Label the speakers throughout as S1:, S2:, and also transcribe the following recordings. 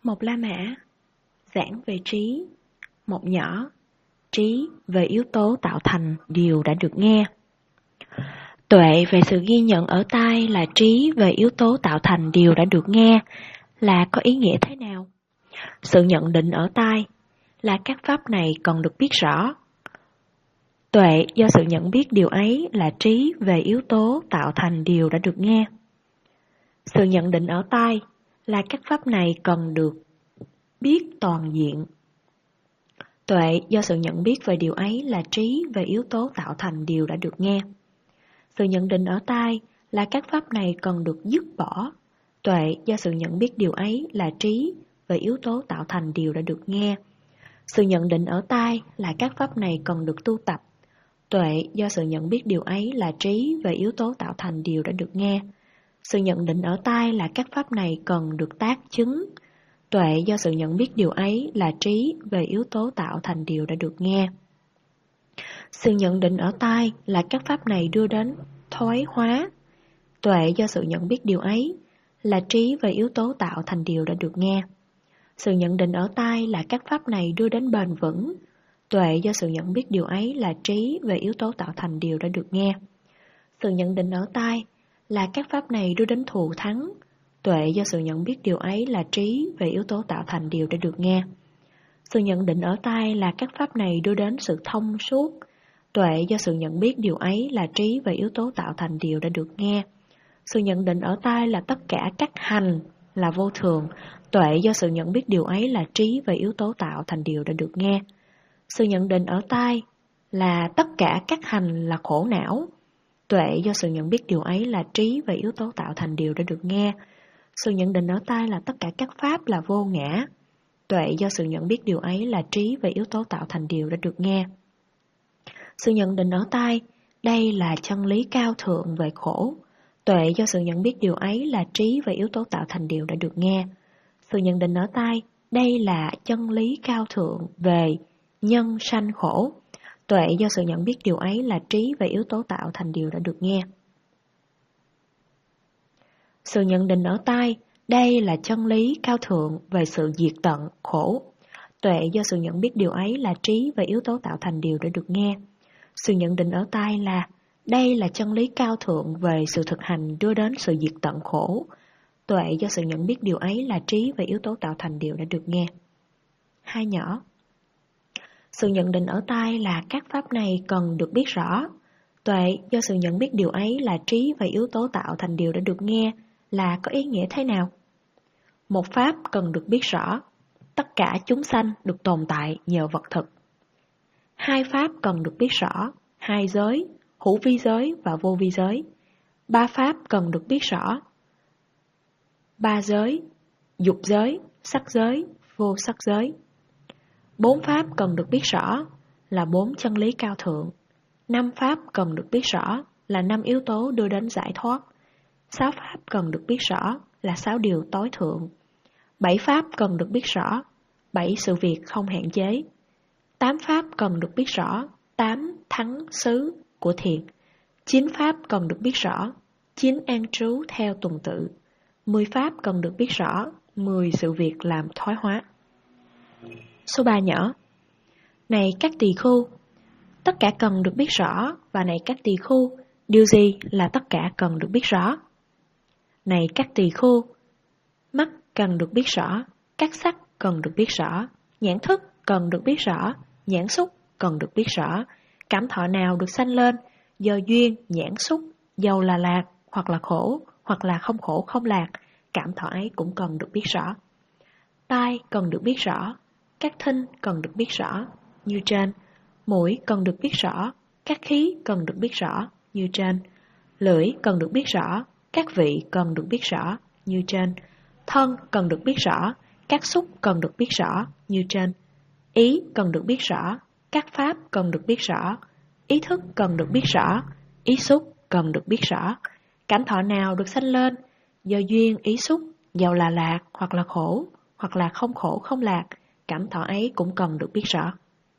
S1: Một la mã, giảng về trí. Một nhỏ, trí về yếu tố tạo thành điều đã được nghe. Tuệ về sự ghi nhận ở tai là trí về yếu tố tạo thành điều đã được nghe là có ý nghĩa thế nào? Sự nhận định ở tai là các pháp này cần được biết rõ. Tuệ do sự nhận biết điều ấy là trí về yếu tố tạo thành điều đã được nghe. Sự nhận định ở tai là các pháp này cần được biết toàn diện. Tuệ do sự nhận biết về điều ấy là trí về yếu tố tạo thành điều đã được nghe. Sự nhận định ở tai là các pháp này cần được dứt bỏ. Tuệ do sự nhận biết điều ấy là trí về yếu tố tạo thành điều đã được nghe. Sự nhận định ở tai là các pháp này cần được tu tập. Tuệ do sự nhận biết điều ấy là trí về yếu tố tạo thành điều đã được nghe. Sự nhận định ở tai là các pháp này cần được tác chứng. Tuệ do sự nhận biết điều ấy là trí về yếu tố tạo thành điều đã được nghe. Sự nhận định ở tai là các pháp này đưa đến thoái hóa. Tuệ do sự nhận biết điều ấy là trí về yếu tố tạo thành điều đã được nghe. Sự nhận định ở tai là các pháp này đưa đến bền vững. Tuệ do sự nhận biết điều ấy là trí về yếu tố tạo thành điều đã được nghe. Sự nhận định ở tai là các pháp này đưa đến thù thắng. Tuệ do sự nhận biết điều ấy là trí về yếu tố tạo thành điều đã được nghe. Sự nhận định ở tai là các pháp này đưa đến sự thông suốt. Tuệ do sự nhận biết điều ấy là trí về yếu tố tạo thành điều đã được nghe. Sự nhận định ở tai là tất cả các hành là vô thường. Tuệ do sự nhận biết điều ấy là trí về yếu tố tạo thành điều đã được nghe. Sự nhận định ở tai là tất cả các hành là khổ não. Tuệ do sự nhận biết điều ấy là trí về yếu tố tạo thành điều đã được nghe. Sự nhận định ở tai là tất cả các pháp là vô ngã. Tuệ do sự nhận biết điều ấy là trí về yếu tố tạo thành điều đã được nghe. Sự nhận định ở tai, đây là chân lý cao thượng về khổ. Tuệ do sự nhận biết điều ấy là trí về yếu tố tạo thành điều đã được nghe. Sự nhận định ở tai, đây là chân lý cao thượng về nhân sanh khổ. Tuệ do sự nhận biết điều ấy là trí về yếu tố tạo thành điều đã được nghe. Sự nhận định ở tai, đây là chân lý cao thượng về sự diệt tận khổ. Tuệ do sự nhận biết điều ấy là trí về yếu tố tạo thành điều đã được nghe. Sự nhận định ở tai là đây là chân lý cao thượng về sự thực hành đưa đến sự diệt tận khổ. Tuệ do sự nhận biết điều ấy là trí về yếu tố tạo thành điều đã được nghe. Hai nhỏ. Sự nhận định ở tai là các pháp này cần được biết rõ. Tuệ do sự nhận biết điều ấy là trí về yếu tố tạo thành điều đã được nghe là có ý nghĩa thế nào? Một pháp cần được biết rõ. Tất cả chúng sanh được tồn tại nhờ vật thực. Hai pháp cần được biết rõ. Hai giới, hữu vi giới và vô vi giới. Ba pháp cần được biết rõ. Ba giới, dục giới, sắc giới, vô sắc giới. Bốn pháp cần được biết rõ là bốn chân lý cao thượng. Năm pháp cần được biết rõ là năm yếu tố đưa đến giải thoát. Sáu pháp cần được biết rõ là sáu điều tối thượng. Bảy pháp cần được biết rõ, bảy sự việc không hạn chế. Tám pháp cần được biết rõ, tám thắng xứ của thiền. Chín pháp cần được biết rõ, chín an trú theo tuần tự. 10 pháp cần được biết rõ, 10 sự việc làm thoái hóa. Số 3 nhỏ. Này các tỳ khưu, tất cả cần được biết rõ, và này các tỳ khưu, điều gì là tất cả cần được biết rõ? Này các tỳ khưu, mắt cần được biết rõ, các sắc cần được biết rõ, nhãn thức cần được biết rõ, nhãn xúc cần được biết rõ, cảm thọ nào được sanh lên do duyên nhãn xúc, dầu là lạc hoặc là khổ, hoặc là không khổ không lạc, cảm thọ ấy cũng cần được biết rõ. Tai cần được biết rõ, các thính cần được biết rõ, như trên. Mũi cần được biết rõ, các khí cần được biết rõ, như trên. Lưỡi cần được biết rõ, các vị cần được biết rõ, như trên. Thân cần được biết rõ, các xúc cần được biết rõ, như trên. Ý cần được biết rõ, các pháp cần được biết rõ, ý thức cần được biết rõ, ý xúc cần được biết rõ. Cảm thọ nào được sanh lên do duyên ý xúc, dầu là lạc hoặc là khổ, hoặc là không khổ không lạc, cảm thọ ấy cũng cần được biết rõ.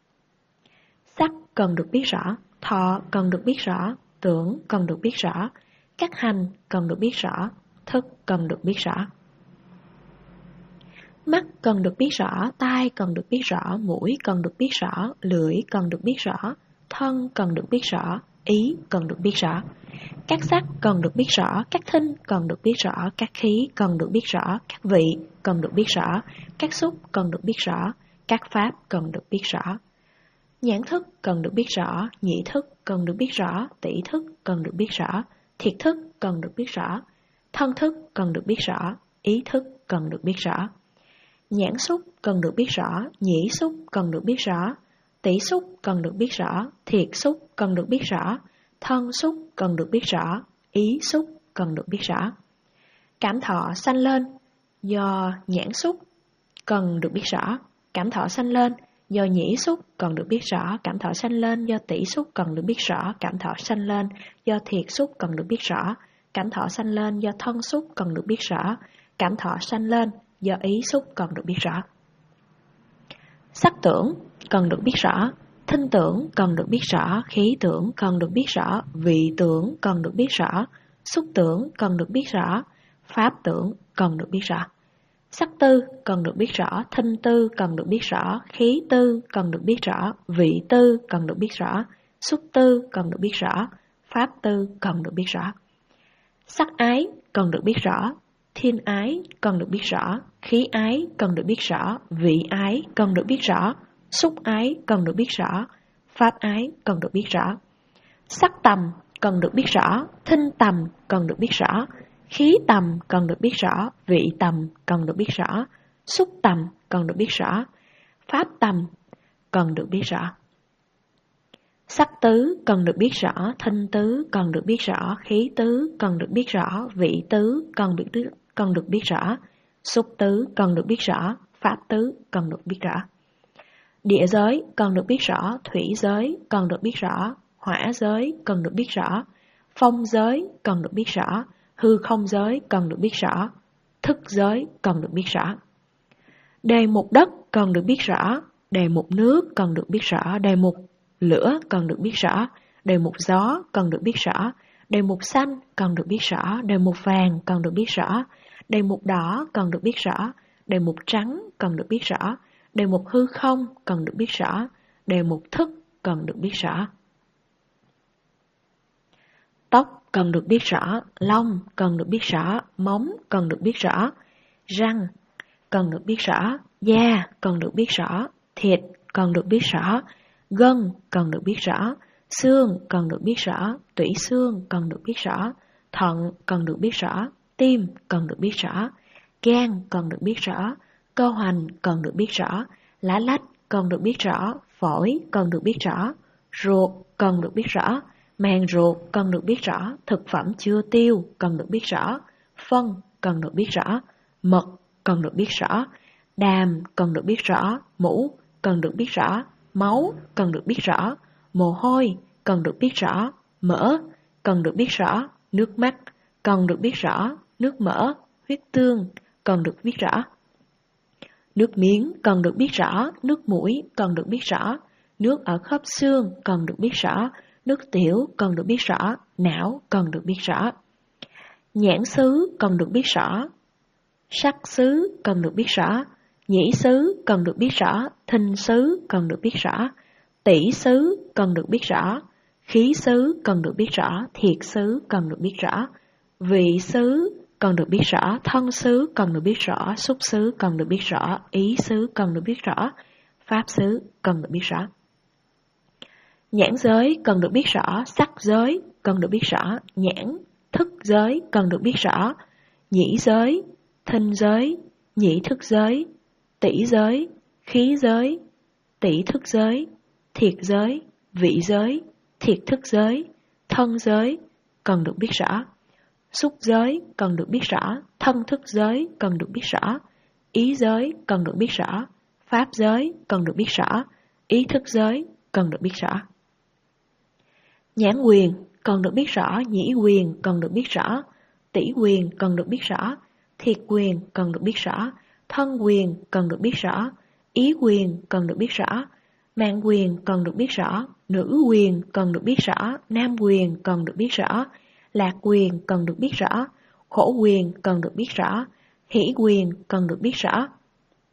S1: Sắc cần được biết rõ, thọ cần được biết rõ, tưởng cần được biết rõ, các hành cần được biết rõ, thức cần được biết rõ. Mắt cần được biết rõ, tai cần được biết rõ, mũi cần được biết rõ, lưỡi cần được biết rõ, thân cần được biết rõ, ý cần được biết rõ. Các sắc cần được biết rõ, các thinh cần được biết rõ, các khí cần được biết rõ, các vị cần được biết rõ, các xúc cần được biết rõ, các pháp cần được biết rõ. Nhãn thức cần được biết rõ, nhĩ thức cần được biết rõ, tỷ thức cần được biết rõ, thiệt thức cần được biết rõ, thân thức cần được biết rõ, ý thức cần được biết rõ. Nhãn xúc cần được biết rõ, nhĩ xúc cần được biết rõ, tỷ xúc cần được biết rõ, thiệt xúc cần được biết rõ, thân xúc cần được biết rõ, ý xúc cần được biết rõ. Cảm thọ sanh lên do nhãn xúc cần được biết rõ, cảm thọ sanh lên do nhĩ xúc cần được biết rõ, cảm thọ sanh lên do tỷ xúc cần được biết rõ, cảm thọ sanh lên do thiệt xúc cần được biết rõ, cảm thọ sanh lên do thân xúc cần được biết rõ, cảm thọ sanh lên do ý xúc cần được biết rõ. Sắc tưởng cần được biết rõ, thinh tưởng cần được biết rõ, khí tưởng cần được biết rõ, vị tưởng cần được biết rõ, xúc tưởng cần được biết rõ, pháp tưởng cần được biết rõ. Sắc tư cần được biết rõ, thinh tư cần được biết rõ, khí tư cần được biết rõ, vị tư cần được biết rõ, xúc tư cần được biết rõ, pháp tư cần được biết rõ. Sắc ái cần được biết rõ, thiên ái cần được biết rõ, khí ái cần được biết rõ, vị ái cần được biết rõ, xúc ái cần được biết rõ, pháp ái cần được biết rõ. Sắc tầm cần được biết rõ, thinh tầm cần được biết rõ, khí tầm cần được biết rõ, vị tầm cần được biết rõ, xúc tầm cần được biết rõ, pháp tầm cần được biết rõ. Sắc tứ cần được biết rõ, thinh tứ cần được biết rõ, khí tứ cần được biết rõ, vị tứ cần được biết rõ, xúc tứ cần được biết rõ, pháp tứ cần được biết rõ. Địa giới cần được biết rõ, thủy giới cần được biết rõ, hỏa giới cần được biết rõ, phong giới cần được biết rõ, hư không giới cần được biết rõ, thức giới cần được biết rõ. Đề mục đất cần được biết rõ, đề mục nước cần được biết rõ, đề mục lửa cần được biết rõ, đề mục gió cần được biết rõ, đề mục xanh cần được biết rõ, đề mục vàng cần được biết rõ, đề mục đỏ cần được biết rõ, đề mục trắng cần được biết rõ, đề mục hư không cần được biết rõ, đề mục thức cần được biết rõ. Tóc cần được biết rõ, lông cần được biết rõ, móng cần được biết rõ, răng cần được biết rõ, da cần được biết rõ, thịt cần được biết rõ, gân cần được biết rõ, xương cần được biết rõ, tủy xương cần được biết rõ, thận cần được biết rõ, tim cần được biết rõ, gan cần được biết rõ, cơ hoành cần được biết rõ, lá lách cần được biết rõ, phổi cần được biết rõ, ruột cần được biết rõ, màng ruột cần được biết rõ, thực phẩm chưa tiêu cần được biết rõ, phân cần được biết rõ, mật cần được biết rõ, đàm cần được biết rõ, mũ cần được biết rõ, máu cần được biết rõ, mồ hôi cần được biết rõ, mỡ cần được biết rõ, nước mắt cần được biết rõ, nước mỡ, huyết tương cần được biết rõ. Nước miếng cần được biết rõ, nước mũi cần được biết rõ, nước ở khớp xương cần được biết rõ, nước tiểu cần được biết rõ, não cần được biết rõ. Nhãn xứ cần được biết rõ, sắc xứ cần được biết rõ, nhĩ xứ cần được biết rõ, thinh xứ cần được biết rõ, tỷ xứ cần được biết rõ, khí xứ cần được biết rõ, thiệt xứ cần được biết rõ, vị xứ cần được biết rõ, thân xứ cần được biết rõ, xúc xứ cần được biết rõ, ý xứ cần được biết rõ, pháp xứ cần được biết rõ. Nhãn giới cần được biết rõ, sắc giới cần được biết rõ, nhãn, thức giới cần được biết rõ, nhĩ giới, thinh giới, nhĩ thức giới, tỷ giới, khí giới, tỷ thức giới, thiệt giới, vị giới, thiệt thức giới, thân giới cần được biết rõ. Xúc giới cần được biết rõ, thân thức giới cần được biết rõ, ý giới cần được biết rõ, pháp giới cần được biết rõ, ý thức giới cần được biết rõ. Nhãn quyền cần được biết rõ, nhĩ quyền cần được biết rõ, tỷ quyền cần được biết rõ, thiệt quyền cần được biết rõ, thân quyền cần được biết rõ, ý quyền cần được biết rõ, mạng quyền cần được biết rõ, nữ quyền cần được biết rõ, nam quyền cần được biết rõ, lạc quyền cần được biết rõ, khổ quyền cần được biết rõ, hỷ quyền cần được biết rõ.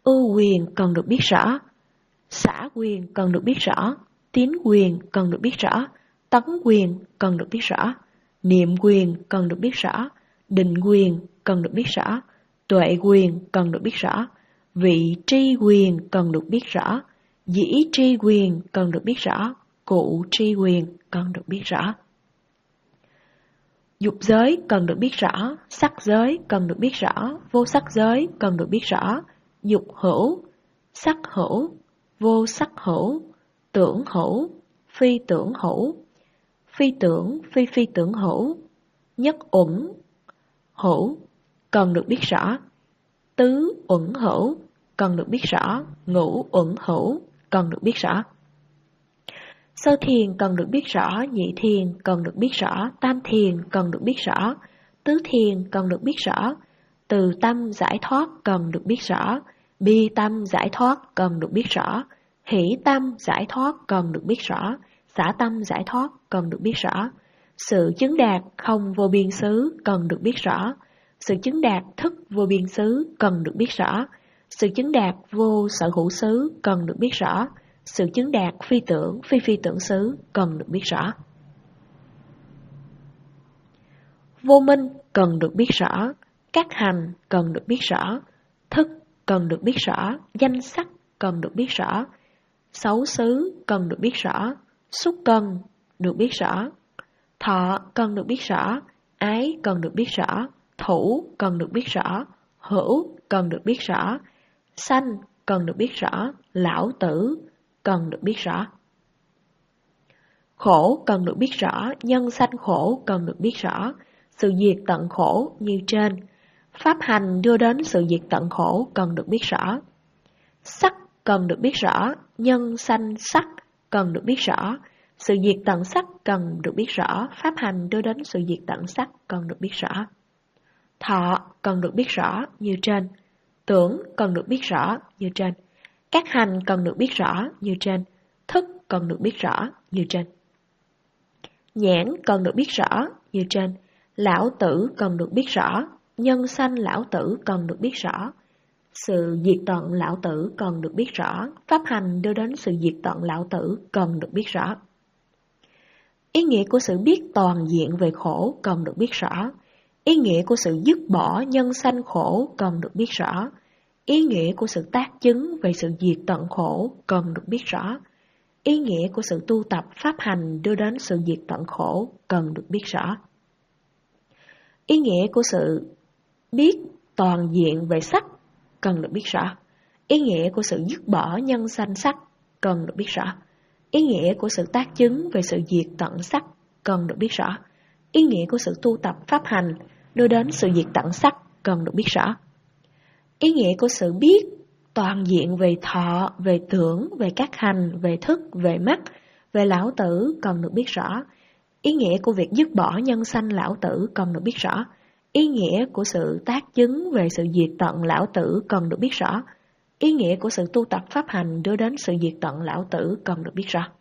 S1: ưu quyền cần được biết rõ, xã quyền cần được biết rõ, tín quyền cần được biết rõ, tấn quyền cần được biết rõ, niệm quyền cần được biết rõ, định quyền cần được biết rõ, tuệ quyền cần được biết rõ, vị tri quyền cần được biết rõ, dĩ tri quyền cần được biết rõ, cụ tri quyền cần được biết rõ. Dục giới cần được biết rõ, sắc giới cần được biết rõ, vô sắc giới cần được biết rõ, dục hữu, sắc hữu, vô sắc hữu, tưởng hữu, phi tưởng hữu, phi tưởng, phi phi tưởng hữu, nhất uẩn hữu cần được biết rõ, tứ uẩn hữu cần được biết rõ, ngũ uẩn hữu cần được biết rõ. Sơ thiền cần được biết rõ, nhị thiền cần được biết rõ, tam thiền cần được biết rõ, tứ thiền cần được biết rõ, từ tâm giải thoát cần được biết rõ, bi tâm giải thoát cần được biết rõ, hỷ tâm giải thoát cần được biết rõ, xả tâm giải thoát cần được biết rõ, sự chứng đạt không vô biên xứ cần được biết rõ, sự chứng đạt thức vô biên xứ cần được biết rõ, sự chứng đạt vô sở hữu xứ cần được biết rõ, sự chứng đạt phi tưởng, phi phi tưởng xứ cần được biết rõ. Vô minh cần được biết rõ, các hành cần được biết rõ, thức cần được biết rõ, danh sắc cần được biết rõ, xấu xứ cần được biết rõ, xúc cần được biết rõ, thọ cần được biết rõ, ái cần được biết rõ, thủ cần được biết rõ, hữu cần được biết rõ, sanh cần được biết rõ, lão tử cần được biết rõ. Khổ cần được biết rõ, nhân sanh khổ cần được biết rõ, sự diệt tận khổ như trên. Pháp hành đưa đến sự diệt tận khổ cần được biết rõ. Sắc cần được biết rõ, nhân sanh sắc cần được biết rõ, sự diệt tận sắc cần được biết rõ, pháp hành đưa đến sự diệt tận sắc cần được biết rõ. Thọ cần được biết rõ như trên. Tưởng cần được biết rõ như trên. Các hành cần được biết rõ như trên, thức cần được biết rõ như trên. Nhãn cần được biết rõ như trên, lão tử cần được biết rõ, nhân sanh lão tử cần được biết rõ, sự diệt tận lão tử cần được biết rõ, pháp hành đưa đến sự diệt tận lão tử cần được biết rõ. Ý nghĩa của sự biết toàn diện về khổ cần được biết rõ, ý nghĩa của sự dứt bỏ nhân sanh khổ cần được biết rõ, ý nghĩa của sự tác chứng về sự diệt tận khổ cần được biết rõ, ý nghĩa của sự tu tập pháp hành đưa đến sự diệt tận khổ cần được biết rõ. Ý nghĩa của sự biết toàn diện về sắc cần được biết rõ, ý nghĩa của sự dứt bỏ nhân sanh sắc cần được biết rõ, ý nghĩa của sự tác chứng về sự diệt tận sắc cần được biết rõ, ý nghĩa của sự tu tập pháp hành đưa đến sự diệt tận sắc cần được biết rõ. Ý nghĩa của sự biết toàn diện về thọ, về tưởng, về các hành, về thức, về mắt, về lão tử cần được biết rõ. Ý nghĩa của việc dứt bỏ nhân sanh lão tử cần được biết rõ. Ý nghĩa của sự tác chứng về sự diệt tận lão tử cần được biết rõ. Ý nghĩa của sự tu tập pháp hành đưa đến sự diệt tận lão tử cần được biết rõ.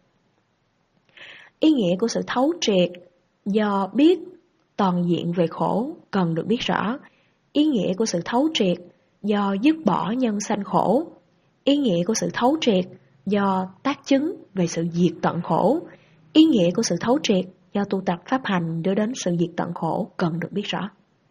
S1: Ý nghĩa của sự thấu triệt do biết toàn diện về khổ cần được biết rõ. Ý nghĩa của sự thấu triệt do dứt bỏ nhân sanh khổ. Ý nghĩa của sự thấu triệt do tác chứng về sự diệt tận khổ. Ý nghĩa của sự thấu triệt do tu tập pháp hành đưa đến sự diệt tận khổ cần được biết rõ.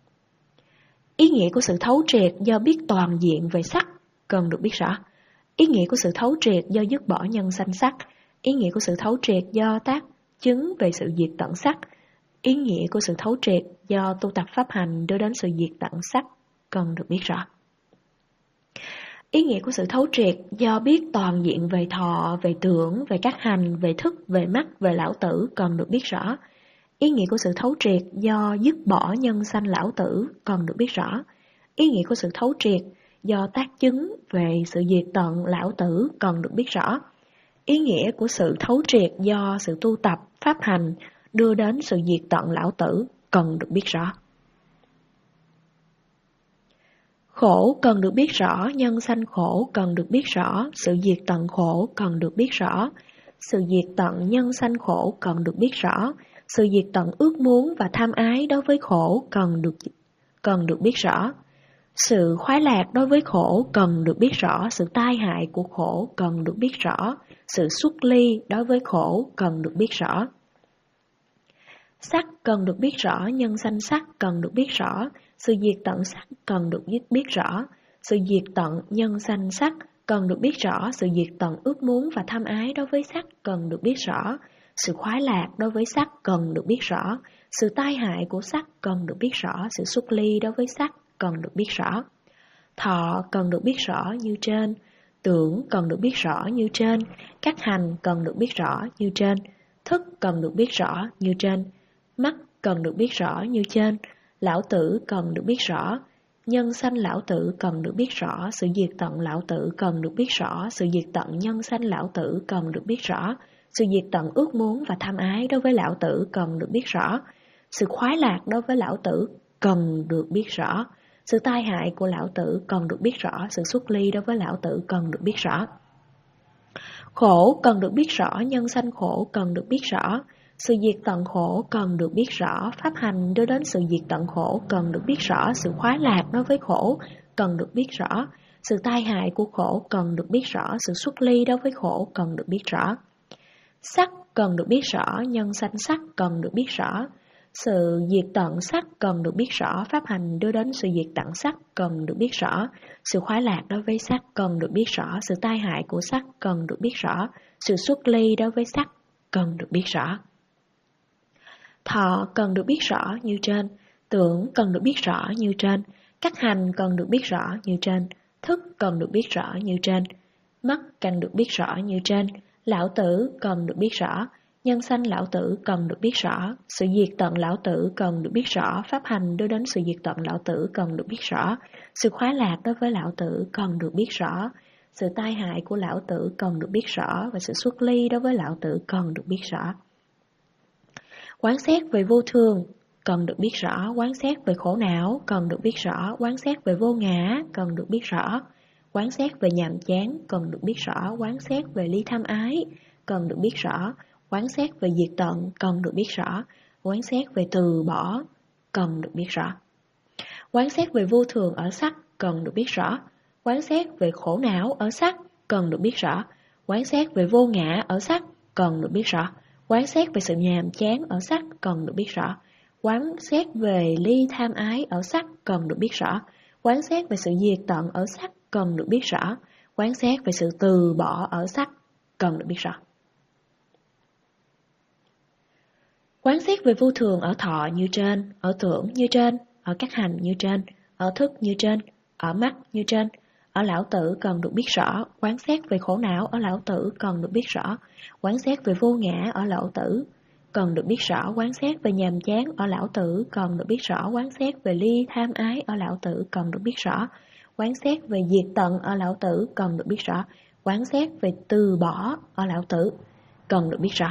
S1: Ý nghĩa của sự thấu triệt do biết toàn diện về sắc cần được biết rõ. Ý nghĩa của sự thấu triệt do dứt bỏ nhân sanh sắc. Ý nghĩa của sự thấu triệt do tác chứng về sự diệt tận sắc. Ý nghĩa của sự thấu triệt do tu tập pháp hành đưa đến sự diệt tận sắc cần được biết rõ. Ý nghĩa của sự thấu triệt do biết toàn diện về thọ, về tưởng, về các hành, về thức, về mắt, về lão tử cần được biết rõ. Ý nghĩa của sự thấu triệt do dứt bỏ nhân sanh lão tử cần được biết rõ. Ý nghĩa của sự thấu triệt do tác chứng về sự diệt tận lão tử cần được biết rõ. Ý nghĩa của sự thấu triệt do sự tu tập, pháp hành đưa đến sự diệt tận lão tử cần được biết rõ. Khổ cần được biết rõ, nhân sanh khổ cần được biết rõ, sự diệt tận khổ cần được biết rõ, sự diệt tận nhân sanh khổ cần được biết rõ, sự diệt tận ước muốn và tham ái đối với khổ cần được biết rõ, Sự khoái lạc đối với khổ cần được biết rõ, sự tai hại của khổ cần được biết rõ, sự xuất ly đối với khổ cần được biết rõ. Sắc cần được biết rõ, nhân sanh sắc cần được biết rõ, sự diệt tận sắc cần được biết rõ, sự diệt tận nhân sanh sắc cần được biết rõ, sự diệt tận ước muốn và tham ái đối với sắc cần được biết rõ, sự khoái lạc đối với sắc cần được biết rõ, sự tai hại của sắc cần được biết rõ, sự xuất ly đối với sắc cần được biết rõ. Thọ cần được biết rõ như trên, tưởng cần được biết rõ như trên, các hành cần được biết rõ như trên, thức cần được biết rõ như trên, mắt cần được biết rõ như trên, lão tử cần được biết rõ, nhân sanh lão tử cần được biết rõ, sự diệt tận lão tử cần được biết rõ, sự diệt tận nhân sanh lão tử cần được biết rõ, sự diệt tận ước muốn và tham ái đối với lão tử cần được biết rõ, sự khoái lạc đối với lão tử cần được biết rõ, sự tai hại của lão tử cần được biết rõ, sự xuất ly đối với lão tử cần được biết rõ. Khổ cần được biết rõ, nhân sanh khổ cần được biết rõ, sự diệt tận khổ cần được biết rõ, pháp hành đưa đến sự diệt tận khổ cần được biết rõ, sự khoái lạc đối với khổ cần được biết rõ, sự tai hại của khổ cần được biết rõ, sự xuất ly đối với khổ cần được biết rõ. Sắc cần được biết rõ, nhân sanh sắc cần được biết rõ, sự diệt tận sắc cần được biết rõ, pháp hành đưa đến sự diệt tận sắc cần được biết rõ, sự khoái lạc đối với sắc cần được biết rõ, sự tai hại của sắc cần được biết rõ, sự xuất ly đối với sắc cần được biết rõ. Thọ cần được biết rõ như trên, tưởng cần được biết rõ như trên, các hành cần được biết rõ như trên, thức cần được biết rõ như trên, mắt cần được biết rõ như trên, lão tử cần được biết rõ, nhân sanh lão tử cần được biết rõ, sự diệt tận lão tử cần được biết rõ, pháp hành đưa đến sự diệt tận lão tử cần được biết rõ, sự khoái lạc đối với lão tử cần được biết rõ, sự tai hại của lão tử cần được biết rõ và sự xuất ly đối với lão tử cần được biết rõ. Quán xét về vô thường cần được biết rõ, quán xét về khổ não cần được biết rõ, quán xét về vô ngã cần được biết rõ, quán xét về nhàm chán cần được biết rõ, quán xét về ly tham ái cần được biết rõ, quán xét về diệt tận cần được biết rõ, quán xét về từ bỏ cần được biết rõ. Quán xét về vô thường ở sắc cần được biết rõ, quán xét về khổ não ở sắc cần được biết rõ, quán xét về vô ngã ở sắc cần được biết rõ, quán xét về sự nhàm chán ở sắc cần được biết rõ, quán xét về ly tham ái ở sắc cần được biết rõ, quán xét về sự diệt tận ở sắc cần được biết rõ, quán xét về sự từ bỏ ở sắc cần được biết rõ. Quán xét về vô thường ở thọ như trên, ở tưởng như trên, ở các hành như trên, ở thức như trên, ở mắt như trên, ở lão tử cần được biết rõ, quán xét về khổ não ở lão tử cần được biết rõ, quán xét về vô ngã ở lão tử cần được biết rõ, quán xét về nhàm chán ở lão tử cần được biết rõ, quán xét về ly tham ái ở lão tử cần được biết rõ, quán xét về diệt tận ở lão tử cần được biết rõ, quán xét về từ bỏ ở lão tử cần được biết rõ.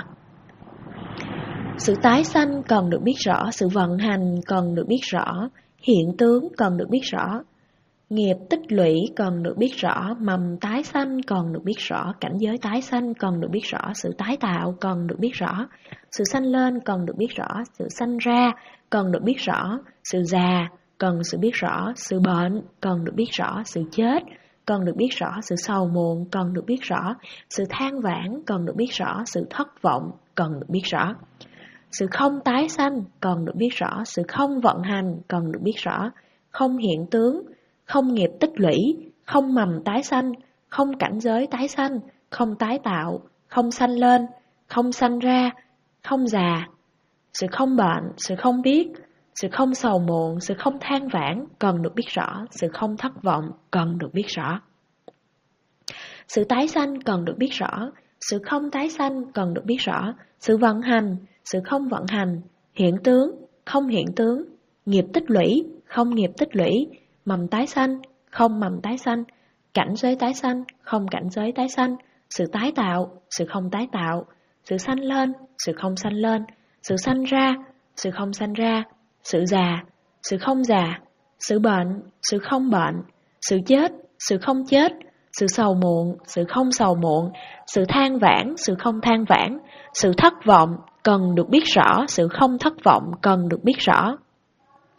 S1: Sự tái sanh cần được biết rõ, sự vận hành cần được biết rõ, hiện tướng cần được biết rõ, nghiệp tích lũy cần được biết rõ, mầm tái sanh cần được biết rõ, cảnh giới tái sanh cần được biết rõ, sự tái tạo cần được biết rõ, sự sanh lên cần được biết rõ, sự sanh ra cần được biết rõ, sự già cần sự biết rõ, sự bệnh cần được biết rõ, sự chết cần được biết rõ, sự sầu muộn cần được biết rõ, sự than vãn cần được biết rõ, sự thất vọng cần được biết rõ. Sự không tái sanh cần được biết rõ, sự không vận hành cần được biết rõ, không hiện tướng, không nghiệp tích lũy, không mầm tái sanh, không cảnh giới tái sanh, không tái tạo, không sanh lên, không sanh ra, không già, sự không bệnh, sự không biết, sự không sầu muộn, sự không than vãn cần được biết rõ, sự không thất vọng cần được biết rõ. Sự tái sanh cần được biết rõ, sự không tái sanh cần được biết rõ, sự vận hành, sự không vận hành, hiện tướng, không hiện tướng, nghiệp tích lũy, không nghiệp tích lũy, mầm tái sanh, không mầm tái sanh, cảnh giới tái sanh, không cảnh giới tái sanh, sự tái tạo, sự không tái tạo, sự sanh lên, sự không sanh lên, sự sanh ra, sự không sanh ra, sự già, sự không già, sự bệnh, sự không bệnh, sự chết, sự không chết, sự sầu muộn, sự không sầu muộn, sự than vãn, sự không than vãn, sự thất vọng cần được biết rõ, sự không thất vọng cần được biết rõ.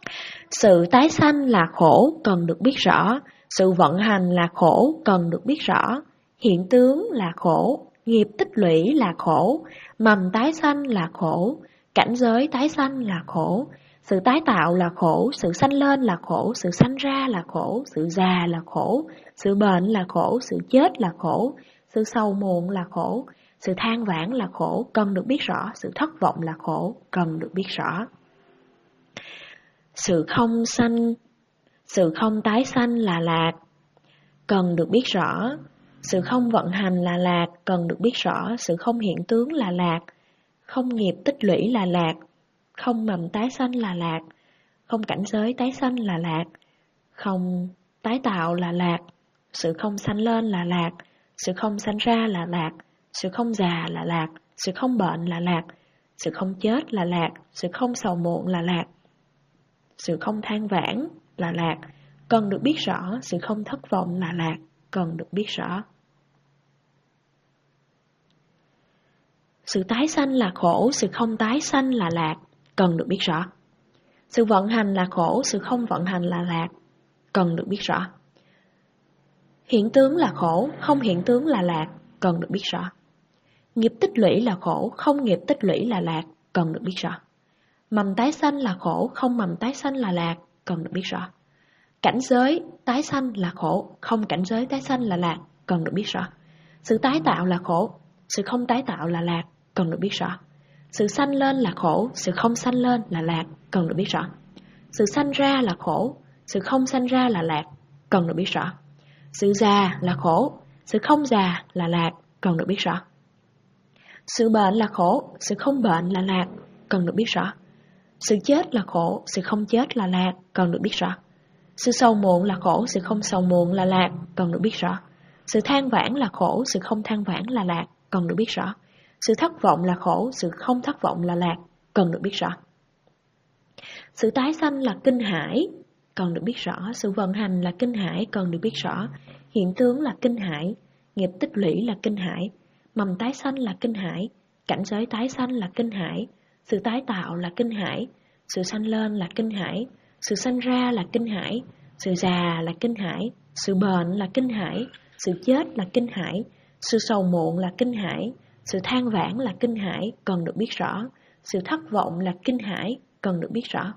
S1: Sự tái sanh là khổ cần được biết rõ, sự vận hành là khổ cần được biết rõ, hiện tướng là khổ, nghiệp tích lũy là khổ, mầm tái sanh là khổ, cảnh giới tái sanh là khổ, sự tái tạo là khổ, sự sanh lên là khổ, sự sanh ra là khổ, sự già là khổ, sự bệnh là khổ, sự chết là khổ, sự sầu muộn là khổ, sự than vãn là khổ cần được biết rõ, sự thất vọng là khổ cần được biết rõ. Sự không tái sanh là lạc, cần được biết rõ. Sự không vận hành là lạc, cần được biết rõ. Sự không hiện tướng là lạc, không nghiệp tích lũy là lạc, không mầm tái sanh là lạc, không cảnh giới tái sanh là lạc, không tái tạo là lạc, sự không sanh lên là lạc, sự không sanh ra là lạc, sự không già là lạc, sự không bệnh là lạc, sự không chết là lạc, sự không sầu muộn là lạc, sự không than vãn là lạc, cần được biết rõ. Sự không thất vọng là lạc, cần được biết rõ. Sự tái sanh là khổ, sự không tái sanh là lạc, cần được biết rõ. Sự vận hành là khổ, sự không vận hành là lạc, cần được biết rõ. Hiện tướng là khổ, không hiện tướng là lạc, cần được biết rõ. Nghiệp tích lũy là khổ, không nghiệp tích lũy là lạc, cần được biết rõ. Mầm tái sanh là khổ, không mầm tái sanh là lạc, cần được biết rõ. Cảnh giới tái sanh là khổ, không cảnh giới tái sanh là lạc, cần được biết rõ. Sự tái tạo là khổ, sự không tái tạo là lạc, cần được biết rõ. Sự sanh lên là khổ, sự không sanh lên là lạc, cần được biết rõ. Sự sanh ra là khổ, sự không sanh ra là lạc, cần được biết rõ. Sự già là khổ, sự không già là lạc, cần được biết rõ. Sự bệnh là khổ, sự không bệnh là lạc, cần được biết rõ. Sự chết là khổ, sự không chết là lạc, cần được biết rõ. Sự sầu muộn là khổ, sự không sầu muộn là lạc, cần được biết rõ. Sự than vãn là khổ, sự không than vãn là lạc, cần được biết rõ. Sự thất vọng là khổ, sự không thất vọng là lạc, cần được biết rõ. Sự tái sanh là kinh hãi, cần được biết rõ. Sự vận hành là kinh hãi, cần được biết rõ. Hiện tướng là kinh hãi, nghiệp tích lũy là kinh hãi, mầm tái sanh là kinh hãi, cảnh giới tái sanh là kinh hãi, sự tái tạo là kinh hãi, sự sanh lên là kinh hãi, sự sanh ra là kinh hãi, sự già là kinh hãi, sự bệnh là kinh hãi, sự chết là kinh hãi, sự sầu muộn là kinh hãi, sự than vãn là kinh hãi, cần được biết rõ. Sự thất vọng là kinh hãi, cần được biết rõ.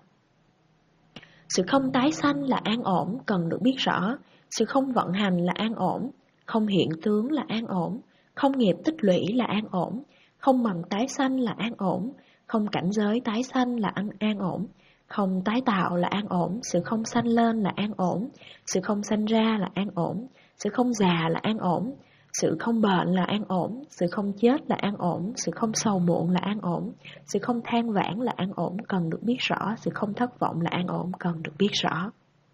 S1: Sự không tái sanh là an ổn, cần được biết rõ. Sự không vận hành là an ổn, không hiện tướng là an ổn, không nghiệp tích lũy là an ổn, không mầm tái sanh là an ổn, không cảnh giới tái sanh là an ổn, không tái tạo là an ổn, sự không sanh lên là an ổn, sự không sanh ra là an ổn, sự không già là an ổn, sự không bệnh là an ổn, sự không chết là an ổn, sự không sầu muộn là an ổn, sự không than vãn là an ổn, cần được biết rõ. Sự không thất vọng là an ổn, cần được biết rõ.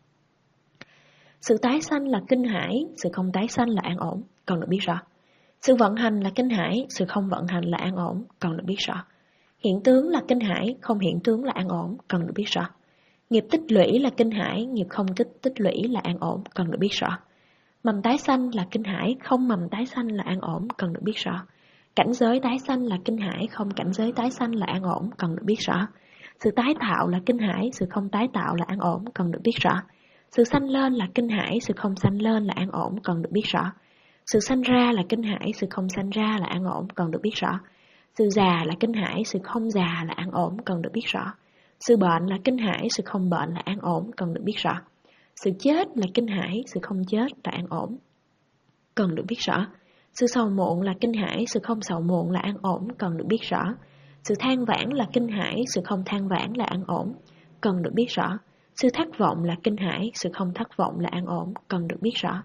S1: Sự tái sanh là kinh hãi, sự không tái sanh là an ổn, cần được biết rõ. Sự vận hành là kinh hãi, sự không vận hành là an ổn, cần được biết rõ. Hiện tướng là kinh hãi, không hiện tướng là an ổn, cần được biết rõ. Nghiệp tích lũy là kinh hãi, nghiệp không tích lũy là an ổn, cần được biết rõ. Mầm tái sanh là kinh hãi, không mầm tái sanh là an ổn, cần được biết rõ. Cảnh giới tái sanh là kinh hãi, không cảnh giới tái sanh là an ổn, cần được biết rõ. Sự tái tạo là kinh hãi, sự không tái tạo là an ổn, cần được biết rõ. Sự sanh lên là kinh hãi, sự không sanh lên là an ổn, cần được biết rõ. Sự sanh ra là kinh hãi, sự không sanh ra là an ổn, cần được biết rõ. Sự già là kinh hãi, sự không già là an ổn, cần được biết rõ. Sự bệnh là kinh hãi, sự không bệnh là an ổn, cần được biết rõ. Sự chết là kinh hãi, sự không chết là an ổn, cần được biết rõ. Sự sầu muộn là kinh hãi, sự không sầu muộn là an ổn, cần được biết rõ. Sự than vãn là kinh hãi, sự không than vãn là an ổn, cần được biết rõ. Sự thất vọng là kinh hãi, sự không thất vọng là an ổn, cần được biết rõ.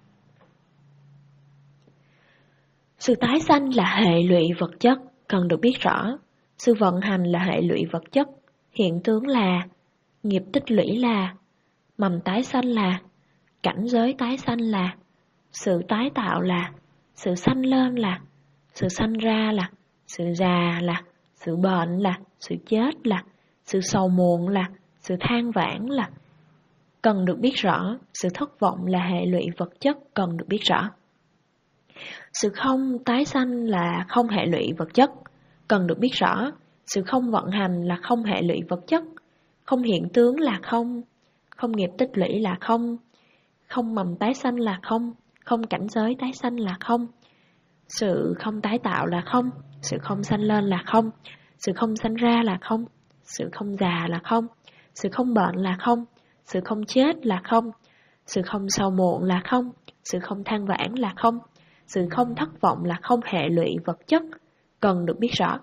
S1: Sự tái sanh là hệ lụy vật chất, cần được biết rõ. Sự vận hành là hệ lụy vật chất, hiện tướng là, nghiệp tích lũy là, mầm tái sanh là, cảnh giới tái sanh là, sự tái tạo là, sự sanh lên là, sự sanh ra là, sự già là, sự bệnh là, sự chết là, sự sầu muộn là, sự than vãn là, cần được biết rõ. Sự thất vọng là hệ lụy vật chất, cần được biết rõ. Sự không tái sanh là không hệ lụy vật chất, cần được biết rõ. Sự không vận hành là không hệ lụy vật chất, không hiện tướng là không, không nghiệp tích lũy là không, không mầm tái sanh là không, không cảnh giới tái sanh là không, sự không tái tạo là không, sự không sanh lên là không, sự không sanh ra là không, sự không già là không, sự không bệnh là không, sự không chết là không, sự không sầu muộn là không, sự không than vãn là không, sự không thất vọng là không hệ lụy vật chất, cần được biết rõ.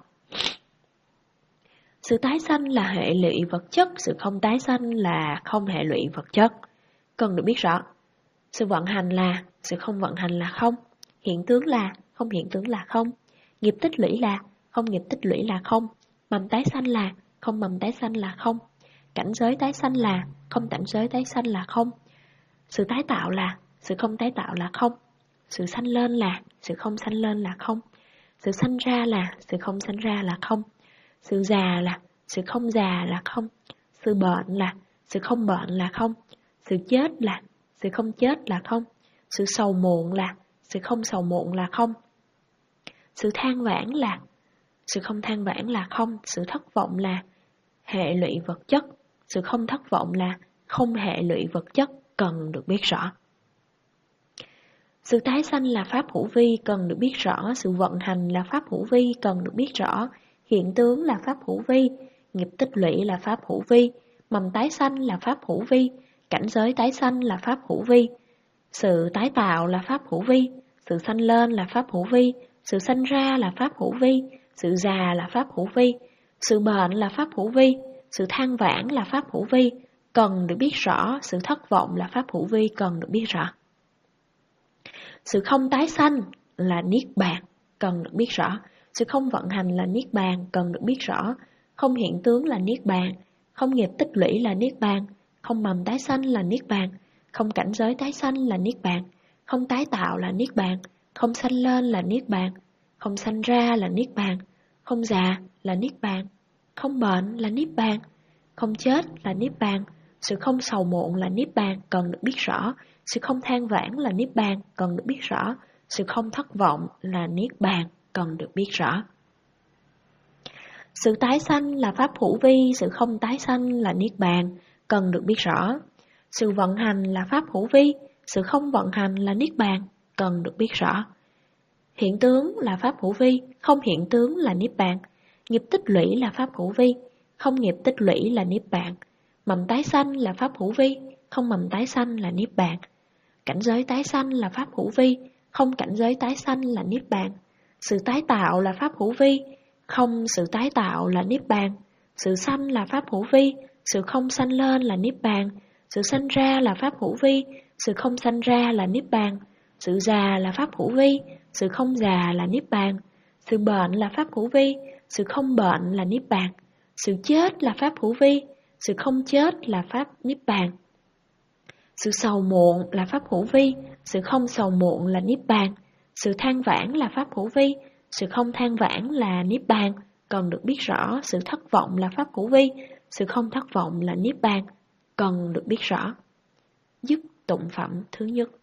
S1: Sự tái sanh là hệ lụy vật chất, sự không tái sanh là không hệ lụy vật chất, cần được biết rõ. Sự vận hành là, sự không vận hành là không, hiện tướng là, không hiện tướng là không, nghiệp tích lũy là, không nghiệp tích lũy là không, mầm tái sanh là, không mầm tái sanh là không, cảnh giới tái sanh là, không cảnh giới tái sanh là không, sự tái tạo là, sự không tái tạo là không, sự sanh lên là, sự không sanh lên là không, sự sanh ra là, sự không sanh ra là không, sự già là, sự không già là không, sự bệnh là, sự không bệnh là không, sự chết là, sự không chết là không, sự sầu muộn là, sự không sầu muộn là không, sự than vãn là, sự không than vãn là không, sự thất vọng là hệ lụy vật chất, sự không thất vọng là không hệ lụy vật chất, cần được biết rõ. Sự tái sanh là pháp hữu vi, cần được biết rõ. Sự vận hành là pháp hữu vi, cần được biết rõ. Hiện tướng là pháp hữu vi, nghiệp tích lũy là pháp hữu vi, mầm tái sanh là pháp hữu vi, cảnh giới tái sanh là pháp hữu vi, sự tái tạo là pháp hữu vi, sự sanh lên là pháp hữu vi, sự sanh ra là pháp hữu vi, sự già là pháp hữu vi, sự bệnh là pháp hữu vi, sự than vãn là pháp hữu vi, cần được biết rõ. Sự thất vọng là pháp hữu vi, cần được biết rõ. Sự không tái sanh là niết bàn, cần được biết rõ. Sự không vận hành là niết bàn, cần được biết rõ. Không hiện tướng là niết bàn, không nghiệp tích lũy là niết bàn, không mầm tái sanh là niết bàn, không cảnh giới tái sanh là niết bàn, không tái tạo là niết bàn, không sanh lên là niết bàn, không sanh ra là niết bàn, không già là niết bàn, không bệnh là niết bàn, không chết là niết bàn, sự không sầu muộn là niết bàn, cần được biết rõ. Sự không than vãn là niết bàn, cần được biết rõ. Sự không thất vọng là niết bàn, cần được biết rõ. Sự tái sanh là pháp hữu vi, sự không tái sanh là niết bàn, cần được biết rõ. Sự vận hành là pháp hữu vi, sự không vận hành là niết bàn, cần được biết rõ. Hiện tướng là pháp hữu vi, không hiện tướng là niết bàn. Nghiệp tích lũy là pháp hữu vi, không nghiệp tích lũy là niết bàn. Mầm tái sanh là pháp hữu vi, không mầm tái sanh là niết bàn. Cảnh giới tái sanh là pháp hữu vi, không cảnh giới tái sanh là niết bàn. Sự tái tạo là pháp hữu vi, không sự tái tạo là niết bàn. Sự sanh là pháp hữu vi, sự không sanh lên là niết bàn. Sự sanh ra là pháp hữu vi, sự không sanh ra là niết bàn. Sự già là pháp hữu vi, sự không già là niết bàn. Sự bệnh là pháp hữu vi, sự không bệnh là niết bàn. Sự chết là pháp hữu vi, sự không chết là pháp niết bàn. Sự sầu muộn là pháp hữu vi, sự không sầu muộn là niết bàn. Sự than vãn là pháp hữu vi, sự không than vãn là niết bàn, cần được biết rõ. Sự thất vọng là pháp hữu vi, sự không thất vọng là niết bàn, cần được biết rõ. Dứt tụng phẩm thứ nhất.